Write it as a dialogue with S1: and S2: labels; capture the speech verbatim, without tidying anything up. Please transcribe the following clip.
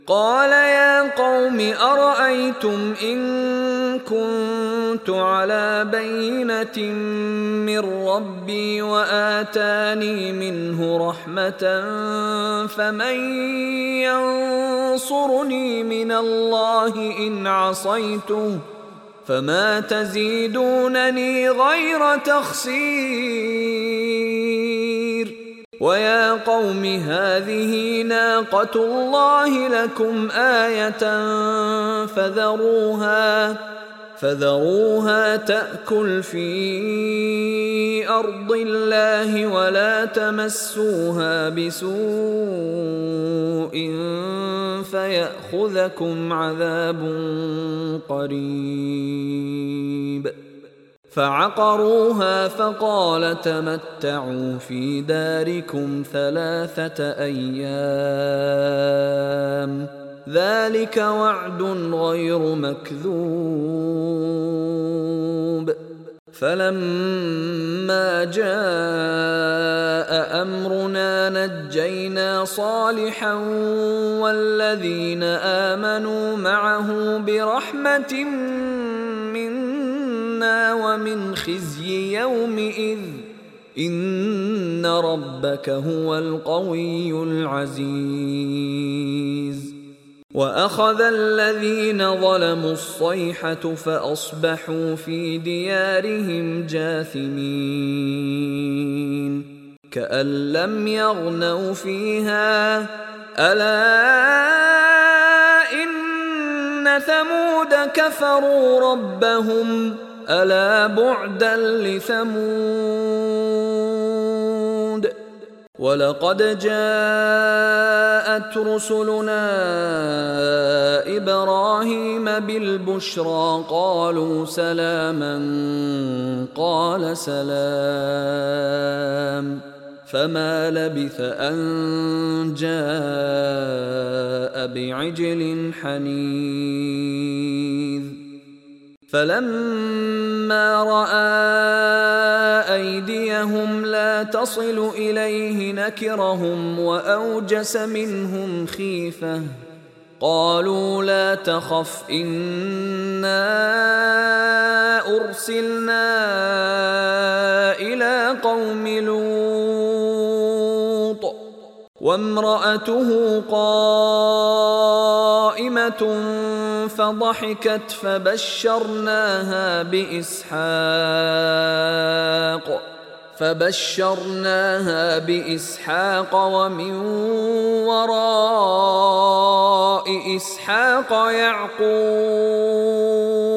S1: قال يا قوم أرأيتم إن كنت على بينة من ربي وآتاني منه رحمة فمن ينصرني من الله إن عصيته فما تزيدونني غير تخسير ويا قوم هذه ناقة الله لكم آية فذروها فذروها تأكل في أرض الله ولا تمسوها بسوء فيأخذكم عذاب قريب فعقروها فقال تمتعوا في داركم ثلاثة أيام ذلك وعد غير مكذوب فلما جاء أمرنا نجينا صالحا والذين آمنوا معه برحمة منا ومن خزي يومئذ إن ربك هو القوي العزيز وأخذ الذين ظلموا الصيحة فأصبحوا في ديارهم جاثمين كأن لم يغنوا فيها ألا إن ثمود كفروا ربهم ألا بعدا لثمود ولقد جاءت رسلنا إبراهيم بالبشرى قالوا سلاما قال سلام فما لبث أن جاء بعجل حنيذ فلما رأى أيديهم لا تصل إليه نكرهم وأوجس منهم خيفة قالوا لا تخف إنا أرسلنا إلى قوم لوط وامرأته قائمة فضحكت فبشرناها بإسحاق فبشرناها بإسحاق ومن وراء إسحاق يعقوب